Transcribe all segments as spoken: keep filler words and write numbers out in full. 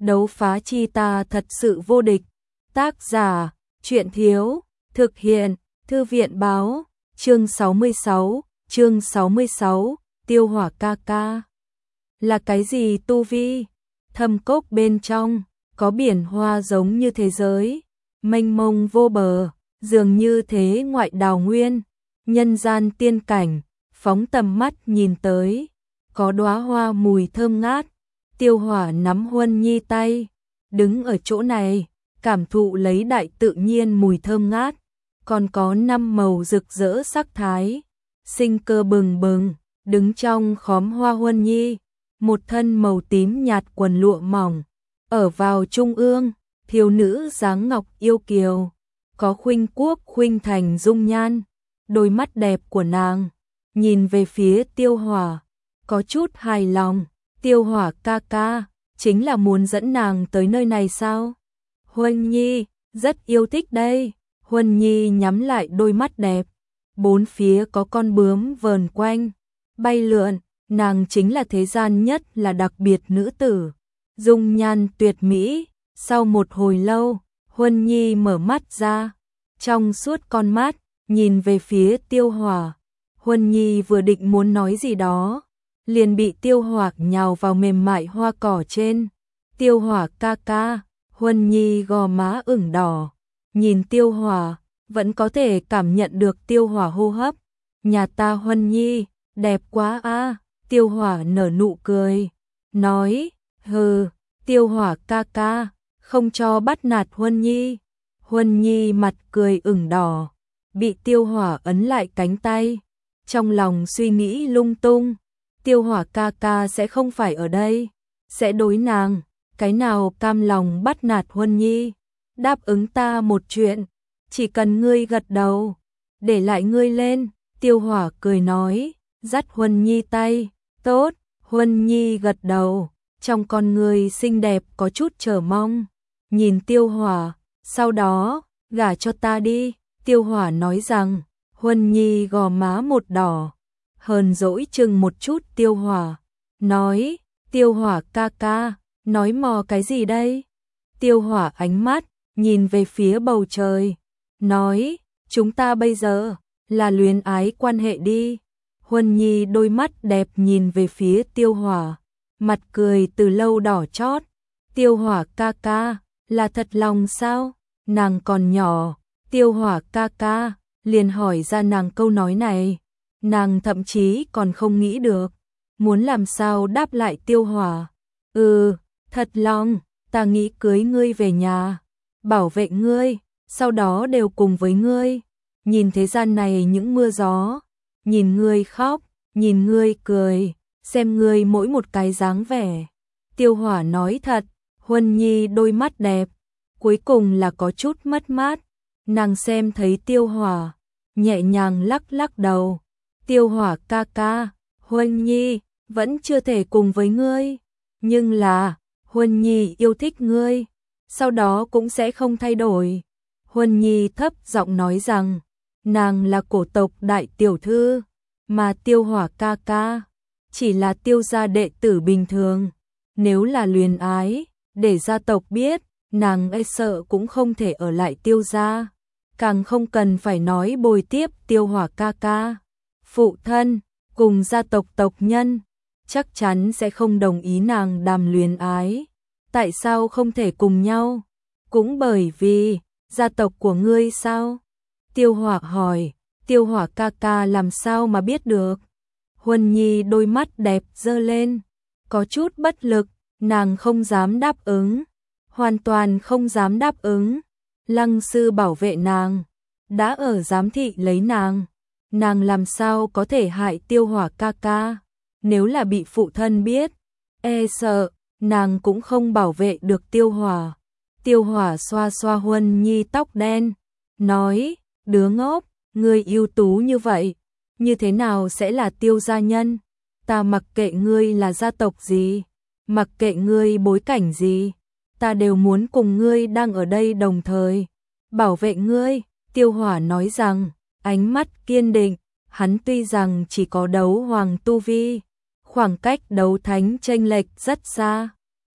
đấu phá chi ta thật sự vô địch. Tác giả, truyện thiếu, thực hiện, thư viện báo, chương sáu mươi sáu, chương sáu mươi sáu, Tiêu Hỏa ca ca. Là cái gì tu vi? Thâm cốc bên trong, có biển hoa giống như thế giới, mênh mông vô bờ, dường như thế ngoại đào nguyên, nhân gian tiên cảnh, phóng tầm mắt nhìn tới, có đóa hoa mùi thơm ngát. Tiêu Hỏa nắm Huân Nhi tay, đứng ở chỗ này, cảm thụ lấy đại tự nhiên mùi thơm ngát, còn có năm màu rực rỡ sắc thái, sinh cơ bừng bừng, đứng trong khóm hoa Huân Nhi, một thân màu tím nhạt quần lụa mỏng, ở vào trung ương, thiếu nữ dáng ngọc yêu kiều, có khuynh quốc khuynh thành dung nhan, đôi mắt đẹp của nàng, nhìn về phía Tiêu Hỏa, có chút hài lòng. Tiêu Hỏa ca ca, chính là muốn dẫn nàng tới nơi này sao? Huân Nhi, rất yêu thích đây. Huân Nhi nhắm lại đôi mắt đẹp, bốn phía có con bướm vờn quanh, bay lượn, nàng chính là thế gian nhất là đặc biệt nữ tử, dung nhan tuyệt mỹ. Sau một hồi lâu, Huân Nhi mở mắt ra, trong suốt con mắt, nhìn về phía Tiêu Hỏa. Huân Nhi vừa định muốn nói gì đó, liền bị Tiêu Hỏa nhào vào mềm mại hoa cỏ trên. Tiêu Hỏa ca ca, Huân Nhi gò má ửng đỏ, nhìn Tiêu Hỏa, vẫn có thể cảm nhận được Tiêu Hỏa hô hấp. Nhà ta Huân Nhi, đẹp quá a. Tiêu Hỏa nở nụ cười, nói, hừ, Tiêu Hỏa ca ca, không cho bắt nạt Huân Nhi. Huân Nhi mặt cười ửng đỏ, bị Tiêu Hỏa ấn lại cánh tay, trong lòng suy nghĩ lung tung. Tiêu Hỏa ca ca sẽ không phải ở đây, sẽ đối nàng, cái nào cam lòng bắt nạt Huân Nhi. Đáp ứng ta một chuyện, chỉ cần ngươi gật đầu, để lại ngươi lên. Tiêu Hỏa cười nói, dắt Huân Nhi tay, tốt. Huân Nhi gật đầu, trong con người xinh đẹp có chút chờ mong, nhìn Tiêu Hỏa, sau đó, gả cho ta đi. Tiêu Hỏa nói rằng, Huân Nhi gò má một đỏ, hờn dỗi chừng một chút Tiêu Hỏa, nói, Tiêu Hỏa ca ca, nói mò cái gì đây? Tiêu Hỏa ánh mắt, nhìn về phía bầu trời, nói, chúng ta bây giờ, là luyến ái quan hệ đi. Huân Nhi đôi mắt đẹp nhìn về phía Tiêu Hỏa, mặt cười từ lâu đỏ chót. Tiêu Hỏa ca ca, là thật lòng sao? Nàng còn nhỏ, Tiêu Hỏa ca ca, liền hỏi ra nàng câu nói này. Nàng thậm chí còn không nghĩ được, muốn làm sao đáp lại Tiêu Hỏa. Ừ, thật lòng, ta nghĩ cưới ngươi về nhà, bảo vệ ngươi, sau đó đều cùng với ngươi, nhìn thế gian này những mưa gió, nhìn ngươi khóc, nhìn ngươi cười, xem ngươi mỗi một cái dáng vẻ. Tiêu Hỏa nói thật. Huân Nhi đôi mắt đẹp, cuối cùng là có chút mất mát, nàng xem thấy Tiêu Hỏa, nhẹ nhàng lắc lắc đầu. Tiêu Hỏa ca ca, Huân Nhi vẫn chưa thể cùng với ngươi, nhưng là Huân Nhi yêu thích ngươi, sau đó cũng sẽ không thay đổi. Huân Nhi thấp giọng nói rằng, nàng là cổ tộc đại tiểu thư, mà Tiêu Hỏa ca ca chỉ là Tiêu gia đệ tử bình thường, nếu là luyến ái, để gia tộc biết, nàng e sợ cũng không thể ở lại Tiêu gia, càng không cần phải nói bồi tiếp Tiêu Hỏa ca ca. Phụ thân, cùng gia tộc tộc nhân, chắc chắn sẽ không đồng ý nàng đàm luyến ái. Tại sao không thể cùng nhau? Cũng bởi vì, gia tộc của ngươi sao? Tiêu Hỏa hỏi. Tiêu Hỏa ca ca làm sao mà biết được? Huân Nhi đôi mắt đẹp dơ lên, có chút bất lực, nàng không dám đáp ứng, hoàn toàn không dám đáp ứng. Lăng sư bảo vệ nàng, đã ở giám thị lấy nàng, nàng làm sao có thể hại Tiêu Hỏa ca ca? Nếu là bị phụ thân biết, e sợ nàng cũng không bảo vệ được Tiêu Hỏa. Tiêu Hỏa xoa xoa Huân Nhi tóc đen, nói, đứa ngốc, ngươi ưu tú như vậy, như thế nào sẽ là Tiêu gia nhân? Ta mặc kệ ngươi là gia tộc gì, mặc kệ ngươi bối cảnh gì, ta đều muốn cùng ngươi đang ở đây đồng thời, bảo vệ ngươi. Tiêu Hỏa nói rằng, ánh mắt kiên định, hắn tuy rằng chỉ có đấu hoàng tu vi, khoảng cách đấu thánh chênh lệch rất xa,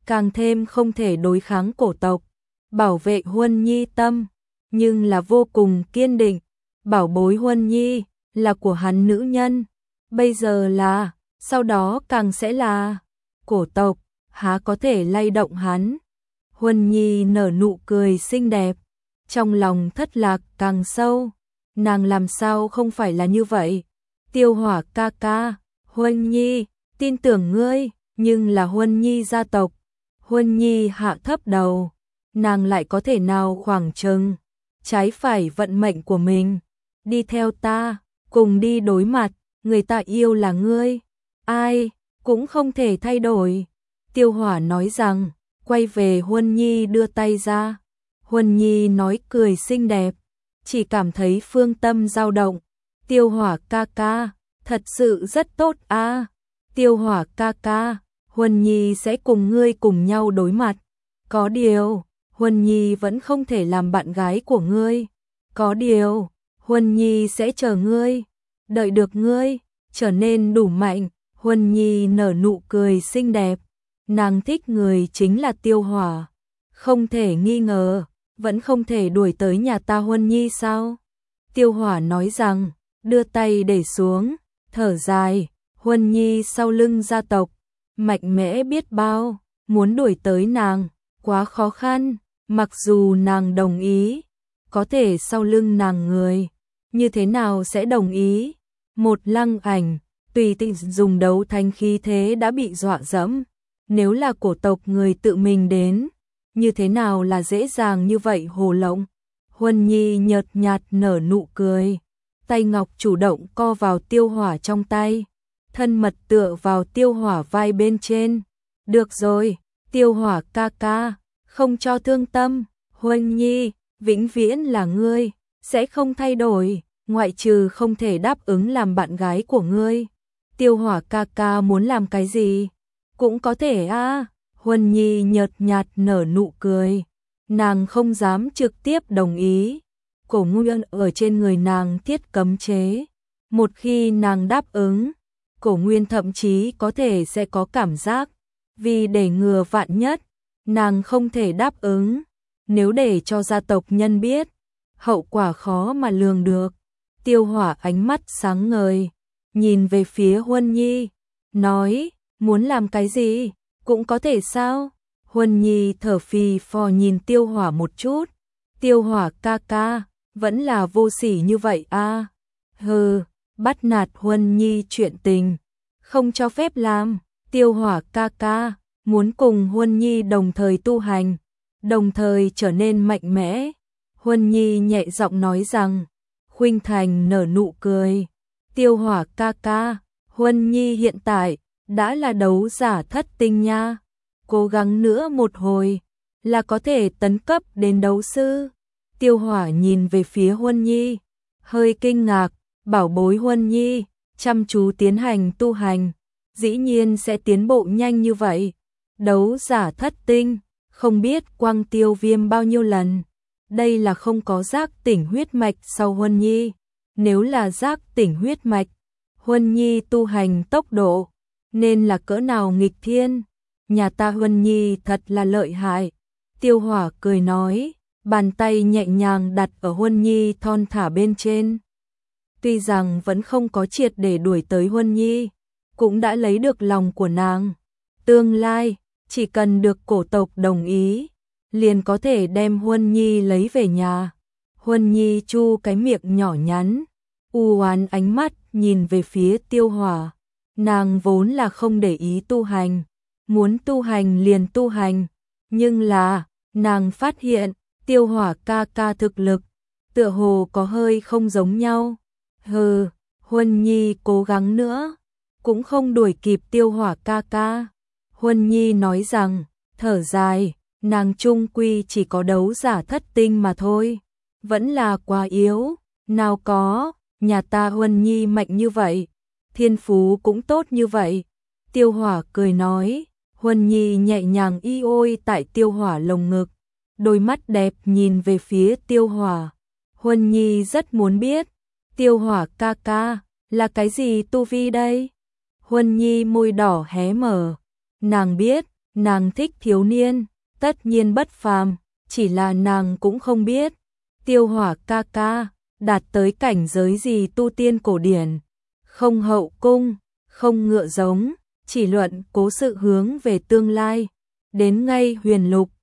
càng thêm không thể đối kháng cổ tộc, bảo vệ Huân Nhi tâm, nhưng là vô cùng kiên định, bảo bối Huân Nhi là của hắn nữ nhân, bây giờ là, sau đó càng sẽ là cổ tộc, há có thể lay động hắn. Huân Nhi nở nụ cười xinh đẹp, trong lòng thất lạc càng sâu, nàng làm sao không phải là như vậy. Tiêu Hỏa ca ca, Huân Nhi, tin tưởng ngươi, nhưng là Huân Nhi gia tộc. Huân Nhi hạ thấp đầu, nàng lại có thể nào khoảng chừng, trái phải vận mệnh của mình. Đi theo ta, cùng đi đối mặt, người ta yêu là ngươi, ai cũng không thể thay đổi. Tiêu Hỏa nói rằng, quay về Huân Nhi đưa tay ra. Huân Nhi nói cười xinh đẹp, chỉ cảm thấy phương tâm dao động. Tiêu Hỏa ca ca, thật sự rất tốt a. À. Tiêu Hỏa ca ca, Huân Nhi sẽ cùng ngươi cùng nhau đối mặt. Có điều, Huân Nhi vẫn không thể làm bạn gái của ngươi. Có điều, Huân Nhi sẽ chờ ngươi, đợi được ngươi trở nên đủ mạnh. Huân Nhi nở nụ cười xinh đẹp, nàng thích người chính là Tiêu Hỏa, không thể nghi ngờ, vẫn không thể đuổi tới nhà ta Huân Nhi sao? Tiêu Hỏa nói rằng, đưa tay để xuống, thở dài, Huân Nhi sau lưng gia tộc, mạnh mẽ biết bao, muốn đuổi tới nàng, quá khó khăn, mặc dù nàng đồng ý, có thể sau lưng nàng người, như thế nào sẽ đồng ý? Một Lăng Ảnh, tùy tiện dùng đấu thanh khí thế đã bị dọa dẫm, nếu là cổ tộc người tự mình đến, như thế nào là dễ dàng như vậy hồ lộng. Huân Nhi nhợt nhạt nở nụ cười, tay ngọc chủ động co vào Tiêu Hỏa trong tay, thân mật tựa vào Tiêu Hỏa vai bên trên. Được rồi, Tiêu Hỏa ca ca, không cho thương tâm, Huân Nhi, vĩnh viễn là ngươi, sẽ không thay đổi, ngoại trừ không thể đáp ứng làm bạn gái của ngươi. Tiêu Hỏa ca ca muốn làm cái gì? Cũng có thể a. À. Huân Nhi nhợt nhạt nở nụ cười, nàng không dám trực tiếp đồng ý. Cổ Nguyên ở trên người nàng thiết cấm chế, một khi nàng đáp ứng, Cổ Nguyên thậm chí có thể sẽ có cảm giác, vì để ngừa vạn nhất, nàng không thể đáp ứng. Nếu để cho gia tộc nhân biết, hậu quả khó mà lường được. Tiêu Hỏa ánh mắt sáng ngời, nhìn về phía Huân Nhi, nói, muốn làm cái gì, cũng có thể sao? Huân Nhi thở phì phò nhìn Tiêu Hỏa một chút, Tiêu Hỏa ca ca, vẫn là vô sỉ như vậy a. À. Hừ, bắt nạt Huân Nhi chuyện tình, không cho phép làm. Tiêu Hỏa ca ca, muốn cùng Huân Nhi đồng thời tu hành, đồng thời trở nên mạnh mẽ. Huân Nhi nhẹ giọng nói rằng, khuynh thành nở nụ cười. Tiêu Hỏa ca ca, Huân Nhi hiện tại đã là đấu giả thất tinh nha, cố gắng nữa một hồi là có thể tấn cấp đến đấu sư. Tiêu Hỏa nhìn về phía Huân Nhi, hơi kinh ngạc, bảo bối Huân Nhi, chăm chú tiến hành tu hành, dĩ nhiên sẽ tiến bộ nhanh như vậy. Đấu giả thất tinh, không biết quang tiêu viêm bao nhiêu lần. Đây là không có giác tỉnh huyết mạch sau Huân Nhi. Nếu là giác tỉnh huyết mạch, Huân Nhi tu hành tốc độ nên là cỡ nào nghịch thiên. Nhà ta Huân Nhi thật là lợi hại. Tiêu Hỏa cười nói, bàn tay nhẹ nhàng đặt ở Huân Nhi thon thả bên trên. Tuy rằng vẫn không có triệt để đuổi tới Huân Nhi, cũng đã lấy được lòng của nàng. Tương lai, chỉ cần được cổ tộc đồng ý, liền có thể đem Huân Nhi lấy về nhà. Huân Nhi chu cái miệng nhỏ nhắn, u oán ánh mắt nhìn về phía Tiêu Hỏa. Nàng vốn là không để ý tu hành, muốn tu hành liền tu hành, nhưng là, nàng phát hiện, Tiêu Hỏa ca ca thực lực, tựa hồ có hơi không giống nhau. Hừ, Huân Nhi cố gắng nữa, cũng không đuổi kịp Tiêu Hỏa ca ca. Huân Nhi nói rằng, thở dài, nàng chung quy chỉ có đấu giả thất tinh mà thôi, vẫn là quá yếu, nào có, nhà ta Huân Nhi mạnh như vậy, thiên phú cũng tốt như vậy. Tiêu Hỏa cười nói, Huân Nhi nhẹ nhàng y ôi tại Tiêu Hỏa lồng ngực, đôi mắt đẹp nhìn về phía Tiêu Hỏa. Huân Nhi rất muốn biết, Tiêu Hỏa ca ca, là cái gì tu vi đây? Huân Nhi môi đỏ hé mở, nàng biết, Nàng thích thiếu niên, tất nhiên bất phàm, chỉ là nàng cũng không biết. Tiêu Hỏa ca ca, đạt tới cảnh giới gì tu tiên cổ điển, không hậu cung, không ngựa giống, chỉ luận cố sự hướng về tương lai. Đến ngay huyền lục,